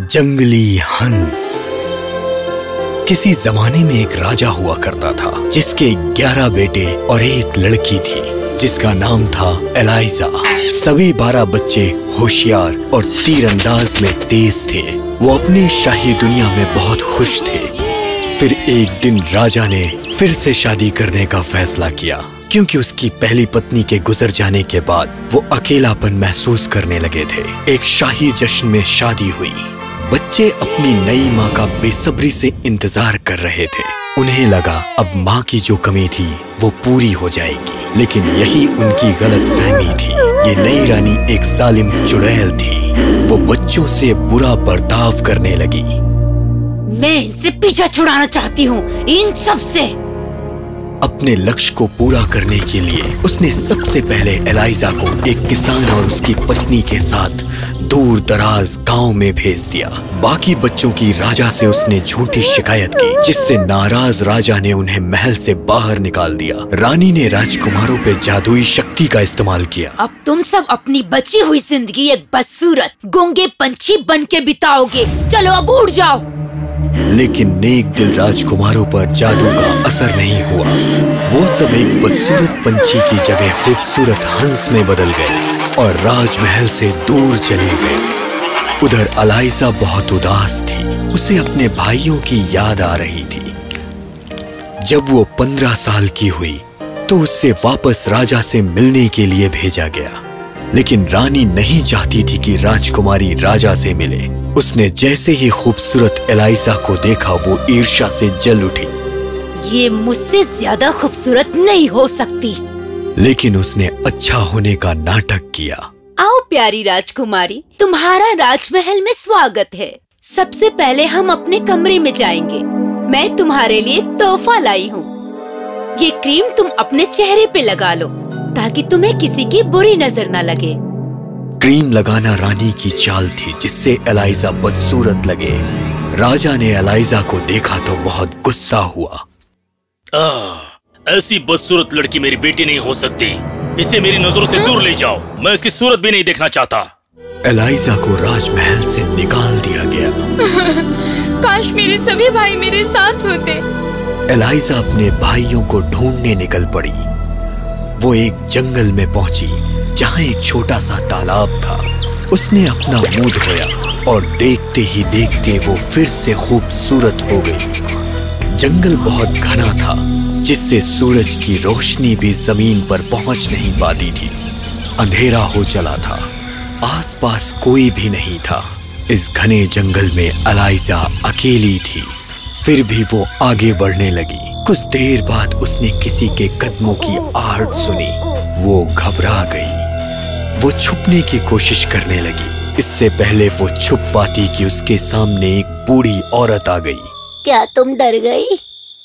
जंगली हंस। किसी जमाने में एक राजा हुआ करता था जिसके 11 बेटे और एक लड़की थी जिसका नाम था एलाइजा। सभी 12 बच्चे होशियार और तीरंदाज में तेज थे। वो अपनी शाही दुनिया में बहुत खुश थे। फिर एक दिन राजा ने फिर से शादी करने का फैसला किया क्योंकि उसकी पहली पत्नी के गुजर जाने के बाद वो अकेलापन महसूस करने लगे थे। एक शाही जश्न में शादी हुई। बच्चे अपनी नई माँ का बेसब्री से इंतजार कर रहे थे। उन्हें लगा अब माँ की जो कमी थी वो पूरी हो जाएगी, लेकिन यही उनकी गलतफहमी थी। ये नई रानी एक जालिम चुड़ैल थी। वो बच्चों से बुरा बर्ताव करने लगी। मैं इनसे पीछा छुड़ाना चाहती हूँ, इन सब से। अपने लक्ष्य को पूरा करने के लिए उसने सबसे पहले एलाइजा को एक किसान और उसकी पत्नी के साथ दूर दराज गांव में भेज दिया। बाकी बच्चों की राजा से उसने झूठी शिकायत की, जिससे नाराज राजा ने उन्हें महल से बाहर निकाल दिया। रानी ने राजकुमारों पे जादुई शक्ति का इस्तेमाल किया। अब तुम सब अपनी बची हुई जिंदगी एक बदसूरत गूंगे पंछी बन के बिताओगे। चलो अब उड़ जाओ। लेकिन नेक दिल राजकुमारों पर जादू का असर नहीं हुआ। वो सब एक बदसूरत पंछी की जगह खूबसूरत हंस में बदल गए और राजमहल से दूर चले गए। उधर एलाइजा बहुत उदास थी। उसे अपने भाइयों की याद आ रही थी। जब वो 15 साल की हुई तो उससे वापस राजा से मिलने के लिए भेजा गया, लेकिन रानी नहीं चाहती थी कि राजकुमारी राजा से मिले। उसने जैसे ही खूबसूरत एलाइजा को देखा वो ईर्ष्या से जल उठी। ये मुझसे ज्यादा खूबसूरत नहीं हो सकती। लेकिन उसने अच्छा होने का नाटक किया। आओ प्यारी राजकुमारी, तुम्हारा राजमहल में स्वागत है। सबसे पहले हम अपने कमरे में जाएंगे। मैं तुम्हारे लिए तोहफा लाई हूँ। ये क्रीम तुम अपने चेहरे पे लगा लो ताकि तुम्हें किसी की बुरी नजर न लगे। क्रीम लगाना रानी की चाल थी जिससे एलाइजा बदसूरत लगे। राजा ने एलाइजा को देखा तो बहुत गुस्सा हुआ। ऐसी बदसूरत लड़की मेरी बेटी नहीं हो सकती। इसे मेरी नजरों से दूर ले जाओ। मैं इसकी सूरत भी नहीं देखना चाहता। एलाइजा को राजमहल से निकाल दिया गया। काश मेरे सभी भाई मेरे साथ होते। एलाइजा अपने भाइयों को ढूंढने निकल पड़ी। वो एक जंगल में पहुंची जहां एक छोटा सा तालाब था। उसने अपना मुंह धोया और देखते ही देखते वो फिर से खूबसूरत हो गई। जंगल बहुत घना था जिससे सूरज की रोशनी भी जमीन पर पहुंच नहीं पाती थी। अंधेरा हो चला था। आसपास कोई भी नहीं था। इस घने जंगल में एलाइजा अकेली थी। फिर भी वो आगे बढ़ने लगी। कुछ देर बाद उसने किसी के कदमों की आहट सुनी। वो घबरा गई। वो छुपने की कोशिश करने लगी। इससे पहले वो छुप पाती कि उसके सामने एक बूढ़ी औरत आ गई। क्या तुम डर गई?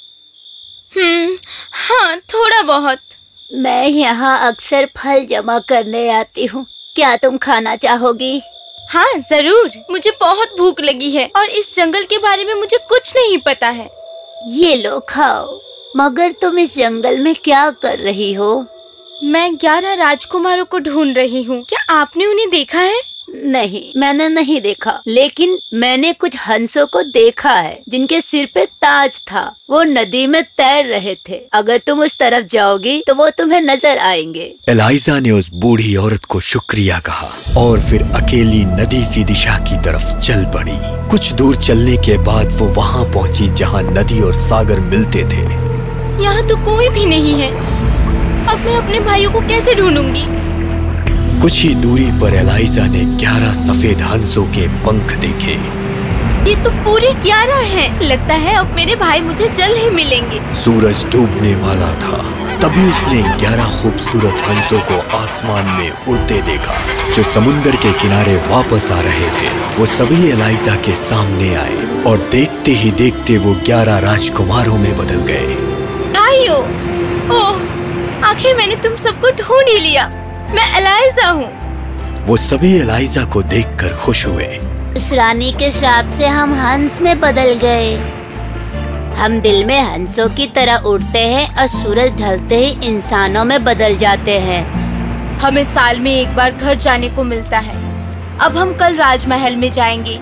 हाँ, थोड़ा बहुत। मैं यहाँ अक्सर फल जमा करने आती हूँ। क्या तुम खाना चाहोगी? हाँ जरूर, मुझे बहुत भूख लगी है और इस जंगल के बारे में मुझे कुछ नहीं पता है। ये लो खाओ। मगर तुम इस जंगल में क्या कर रही हो? मैं 11 राजकुमारों को ढूंढ रही हूँ। क्या आपने उन्हें देखा है? नहीं, मैंने नहीं देखा, लेकिन मैंने कुछ हंसों को देखा है जिनके सिर पे ताज था। वो नदी में तैर रहे थे। अगर तुम उस तरफ जाओगी तो वो तुम्हें नजर आएंगे। एलाइजा ने उस बूढ़ी औरत को शुक्रिया कहा और फिर अकेली नदी की दिशा की तरफ चल पड़ी। कुछ दूर चलने के बाद वो वहाँ पहुँची जहाँ नदी और सागर मिलते थे। यहाँ तो कोई भी नहीं है। अब मैं अपने भाइयों को कैसे ढूंढूंगी? कुछ ही दूरी पर एलाइजा ने 11 सफेद हंसों के पंख देखे। ये तो पूरे 11 हैं। लगता है अब मेरे भाई मुझे जल्द ही मिलेंगे। सूरज डूबने वाला था। तभी उसने 11 खूबसूरत हंसों को आसमान में उड़ते देखा जो समुंदर के किनारे वापस आ रहे थे। वो सभी एलाइजा के सामने आए और देखते ही देखते वो 11 राजकुमारों में बदल गए। भाइयों, ओह, आखिर मैंने तुम सबको ढूंढ ही लिया। मैं एलाइजा हूँ। वो सभी एलाइजा को देखकर खुश हुए। उस रानी के श्राप से हम हंस में बदल गए। हम दिल में हंसों की तरह उड़ते हैं और सूरज ढलते ही इंसानों में बदल जाते हैं। हमें साल में एक बार घर जाने को मिलता है। अब हम कल राजमहल में जाएंगे।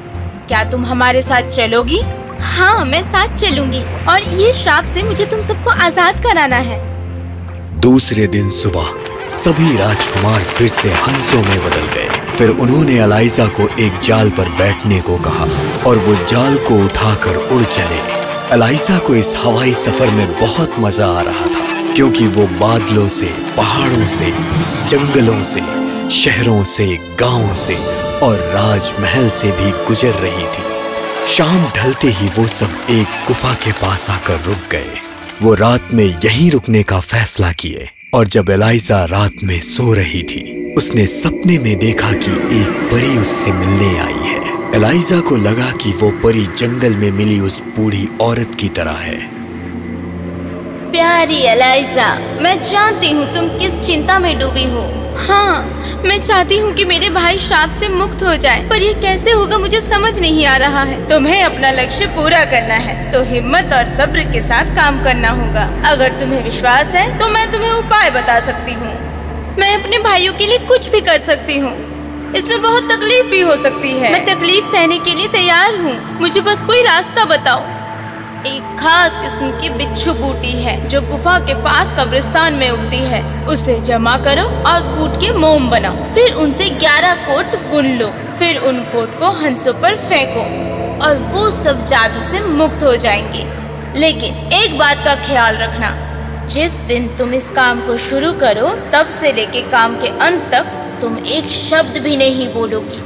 क्या तुम हमारे साथ चलोगी? हाँ, मैं साथ चलूंगी और ये श्राप से मुझे तुम सबको आजाद कराना है। दूसरे दिन सुबह सभी राजकुमार फिर से हंसों में बदल गए। फिर उन्होंने एलाइजा को एक जाल पर बैठने को कहा और वो जाल को उठाकर उड़ चले। एलाइजा को इस हवाई सफर में बहुत मजा आ रहा था, क्योंकि वो बादलों से, पहाड़ों से, जंगलों से, शहरों से, गांवों से और राजमहल से भी गुजर रही थी। शाम ढलते ही वो सब एक गुफा के पास आकर रुक गए। वो रात में यहीं रुकने का फैसला किए और जब एलाइजा रात में सो रही थी, उसने सपने में देखा कि एक परी उससे मिलने आई है। एलाइजा को लगा कि वो परी जंगल में मिली उस बूढ़ी औरत की तरह है। प्यारी एलाइजा, मैं जानती हूँ तुम किस चिंता में डूबी हो। हाँ, मैं चाहती हूँ कि मेरे भाई श्राप से मुक्त हो जाए, पर ये कैसे होगा मुझे समझ नहीं आ रहा है। तुम्हें अपना लक्ष्य पूरा करना है तो हिम्मत और सब्र के साथ काम करना होगा। अगर तुम्हें विश्वास है तो मैं तुम्हें उपाय बता सकती हूँ। मैं अपने भाइयों के लिए कुछ भी कर सकती हूँ। इसमें बहुत तकलीफ भी हो सकती है। मैं तकलीफ सहने के लिए तैयार हूँ, मुझे बस कोई रास्ता बताओ। एक खास किस्म की बिच्छू बूटी है जो गुफा के पास कब्रिस्तान में उगती है। उसे जमा करो और कूट के मोम बनाओ। फिर उनसे 11 कोट बुन लो। फिर उन कोट को हंसों पर फेंको और वो सब जादू से मुक्त हो जाएंगे। लेकिन एक बात का ख्याल रखना, जिस दिन तुम इस काम को शुरू करो तब से लेके काम के अंत तक तुम एक शब्द भी नहीं बोलोगी।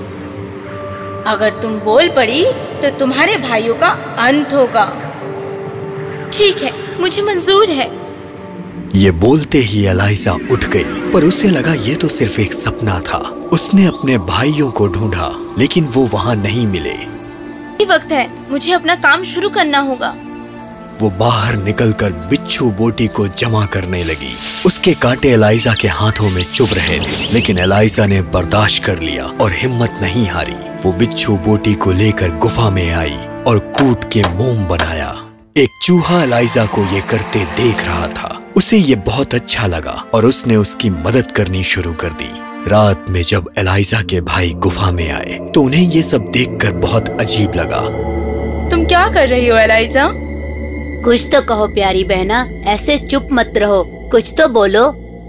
अगर तुम बोल पड़ी तो तुम्हारे भाइयों का अंत होगा। ठीक है, मुझे मंजूर है। ये बोलते ही एलाइजा उठ गई, पर उसे लगा ये तो सिर्फ एक सपना था। उसने अपने भाइयों को ढूंढा, लेकिन वो वहाँ नहीं मिले। ये वक्त है, मुझे अपना काम शुरू करना होगा। वो बाहर निकलकर बिच्छू बोटी को जमा करने लगी। उसके कांटे एलाइजा के हाथों में चुभ रहे थे, लेकिन एलाइजा ने बर्दाश्त कर लिया और हिम्मत नहीं हारी। वो बिच्छू बोटी को लेकर गुफा में आई और कूट के मोम बनाया। एक चूहा एलाइजा को ये करते देख रहा था। उसे ये बहुत अच्छा लगा और उसने उसकी मदद करनी शुरू कर दी। रात में जब एलाइजा के भाई गुफा में आए तो उन्हें ये सब देखकर बहुत अजीब लगा। तुम क्या कर रही हो एलाइजा? कुछ तो कहो प्यारी बहना, ऐसे चुप मत रहो, कुछ तो बोलो।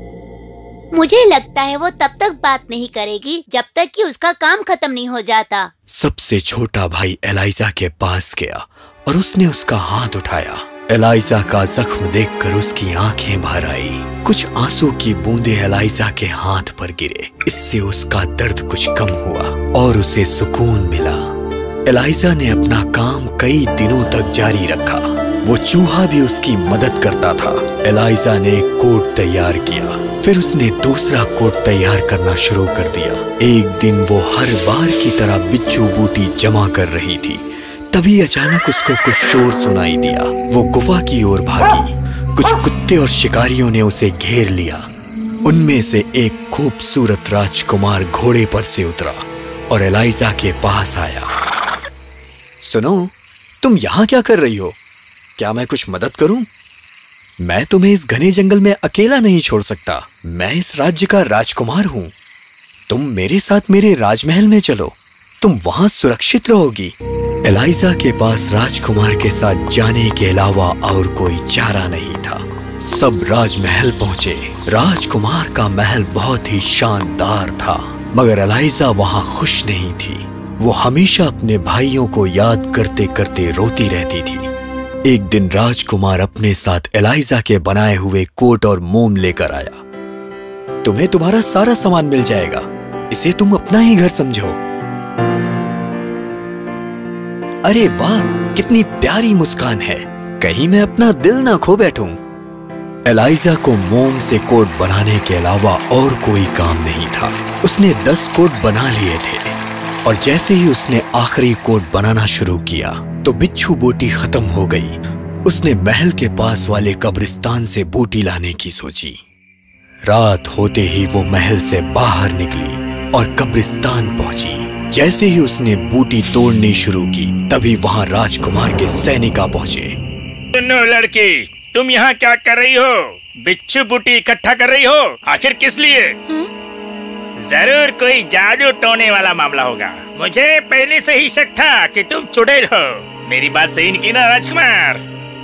मुझे लगता है वो तब तक बात नहीं करेगी जब तक कि उसका काम खत्म नहीं हो जाता। सबसे छोटा भाई एलाइजा के पास गया और उसने उसका हाथ उठाया। एलाइजा का जख्म देखकर उसकी आंखें भर आई। कुछ आंसू की बूंदें एलाइजा के हाथ पर गिरे। इससे उसका दर्द कुछ कम हुआ और उसे सुकून मिला। एलाइजा ने अपना काम कई दिनों तक जारी रखा। वो चूहा भी उसकी मदद करता था। एलाइजा ने एक कोट तैयार किया, फिर उसने दूसरा कोट तैयार करना शुरू कर दिया। एक दिन वो हर बार की तरह बिच्छू बूटी जमा कर रही थी, तभी अचानक उसको कुछ शोर सुनाई दिया। वो गुफा की ओर भागी। कुछ कुत्ते और शिकारियों ने उसे घेर लिया। उनमें से एक खूबसूरत राजकुमार घोड़े पर से उतरा और एलाइजा के पास आया। सुनो, तुम यहाँ क्या कर रही हो? क्या मैं कुछ मदद करूं? मैं तुम्हें इस घने जंगल में अकेला नहीं छोड़ सकता। मैं इस राज्य का राजकुमार हूँ। तुम मेरे साथ मेरे राजमहल में चलो, तुम वहाँ सुरक्षित रहोगी। एलाइजा के पास राजकुमार के साथ जाने के अलावा और कोई चारा नहीं था। सब राजमहल पहुँचे। राजकुमार का महल बहुत ही शानदार था, मगर एलाइजा वहाँ खुश नहीं थी। वो हमेशा अपने भाइयों को याद करते करते रोती रहती थी। एक दिन राजकुमार अपने साथ एलाइजा के बनाए हुए कोट और मोम लेकर आया। तुम्हें तुम्हारा सारा सामान मिल जाएगा, इसे तुम अपना ही घर समझो। अरे वाह, कितनी प्यारी मुस्कान है, कहीं मैं अपना दिल ना खो बैठूं। एलाइजा को मोम से कोट बनाने के अलावा और कोई काम नहीं था। उसने 10 कोट बना लिए थे और जैसे ही उसने आखिरी कोट बनाना शुरू किया तो बिच्छू बूटी खत्म हो गई। उसने महल के पास वाले कब्रिस्तान से बूटी लाने की सोची। रात होते ही वो महल से बाहर निकली और कब्रिस्तान पहुंची। जैसे ही उसने बूटी तोड़नी शुरू की तभी वहां राजकुमार के सैनिक आ पहुंचे। सुनो लड़की, तुम यहाँ क्या कर रही हो? बिच्छू बूटी इकट्ठा कर रही हो? आखिर किस लिए? जरूर कोई जादू टोने वाला मामला होगा। मुझे पहले से ही शक था कि तुम चुड़ैल हो। मेरी बात सही नहीं की ना राजकुमार?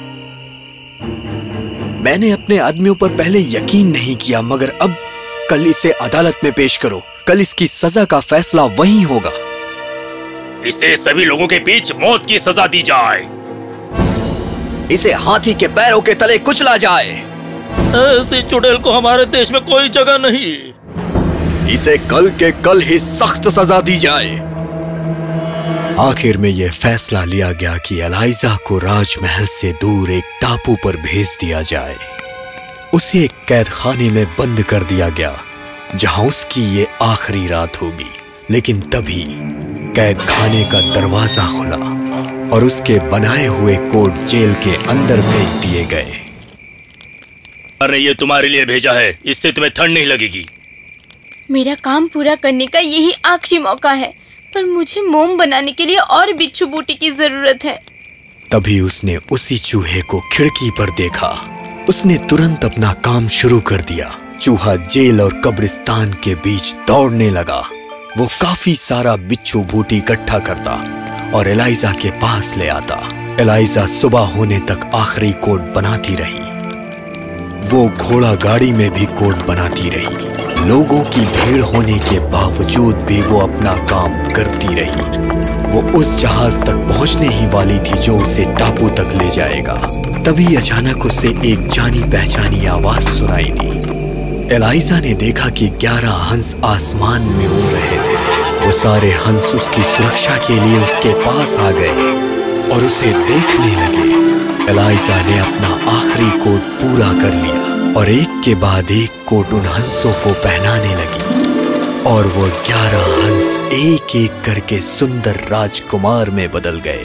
मैंने अपने आदमियों पर पहले यकीन नहीं किया, मगर अब कल इसे अदालत में पेश करो। कल इसकी सजा का फैसला वहीं होगा। इसे सभी लोगों के बीच मौत की सजा दी जाए। इसे हाथी के पैरों के तले कुचला जाए। ऐसी चुड़ैल को हमारे देश में कोई जगह नहीं। इसे कल के कल ही सख्त सजा दी जाए। आखिर में यह फैसला लिया गया कि एलाइजा को राजमहल से दूर एक टापू पर भेज दिया जाए। उसे एक कैद खाने में बंद कर दिया गया, जहां उसकी ये आखिरी रात होगी। लेकिन तभी कैद खाने का दरवाजा खुला और उसके बनाए हुए कोट जेल के अंदर फेंक दिए गए। अरे ये तुम्हारे लिए भेजा है, इससे तुम्हें ठंड नहीं लगेगी। मेरा काम पूरा करने का यही आखिरी मौका है, पर मुझे मोम बनाने के लिए और बिच्छू बूटी की जरूरत है। तभी उसने उसी चूहे को खिड़की पर देखा। उसने तुरंत अपना काम शुरू कर दिया। चूहा जेल और कब्रिस्तान के बीच दौड़ने लगा। वो काफी सारा बिच्छू बूटी इकट्ठा करता और एलाइजा के पास ले आता। एलाइजा सुबह होने तक आखिरी कोट बनाती रही। वो घोड़ा गाड़ी में भी कोट बनाती रही। लोगों की भीड़ होने के बावजूद भी वो अपना काम करती रही। वो उस जहाज तक पहुंचने ही वाली थी जो उसे टापू तक ले जाएगा। तभी अचानक उसे एक जानी पहचानी आवाज सुनाई दी। एलाइजा ने देखा कि 11 हंस आसमान में उड़ रहे थे। वो सारे हंस उसकी सुरक्षा के लिए उसके पास आ गए और उसे देखने लगे। एलाइजा ने अपना आखिरी कोट पूरा कर लिया और एक के बाद एक कोट उन हंसों को पहनाने लगी और वो 11 हंस एक एक करके सुंदर राजकुमार में बदल गए।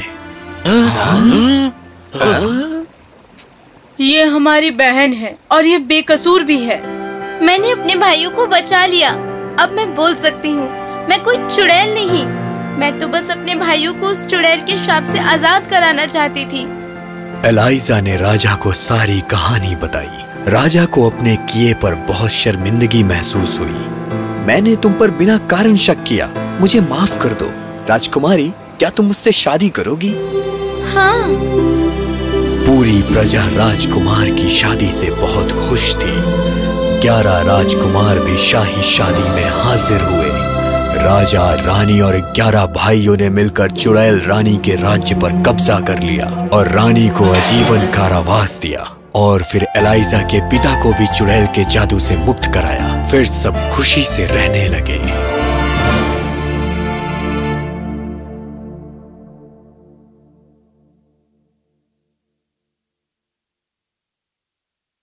ये हमारी बहन है और ये बेकसूर भी है। मैंने अपने भाइयों को बचा लिया। अब मैं बोल सकती हूँ, मैं कोई चुड़ैल नहीं। मैं तो बस अपने भाइयों को उस चुड़ैल के शाप से आजाद कराना चाहती थी। एलाइजा ने राजा को सारी कहानी बताई। राजा को अपने किए पर बहुत शर्मिंदगी महसूस हुई। मैंने तुम पर बिना कारण शक किया, मुझे माफ कर दो। राजकुमारी, क्या तुम मुझसे शादी करोगी? हाँ। पूरी प्रजा राजकुमार की शादी से बहुत खुश थी। 11 राजकुमार भी शाही शादी में हाजिर हुए। राजा, रानी और 11 भाइयों ने मिलकर चुड़ैल रानी के राज्य पर कब्जा कर लिया और रानी को आजीवन कारावास दिया। और फिर एलाइजा के पिता को भी चुड़ैल के जादू से मुक्त कराया। फिर सब खुशी से रहने लगे।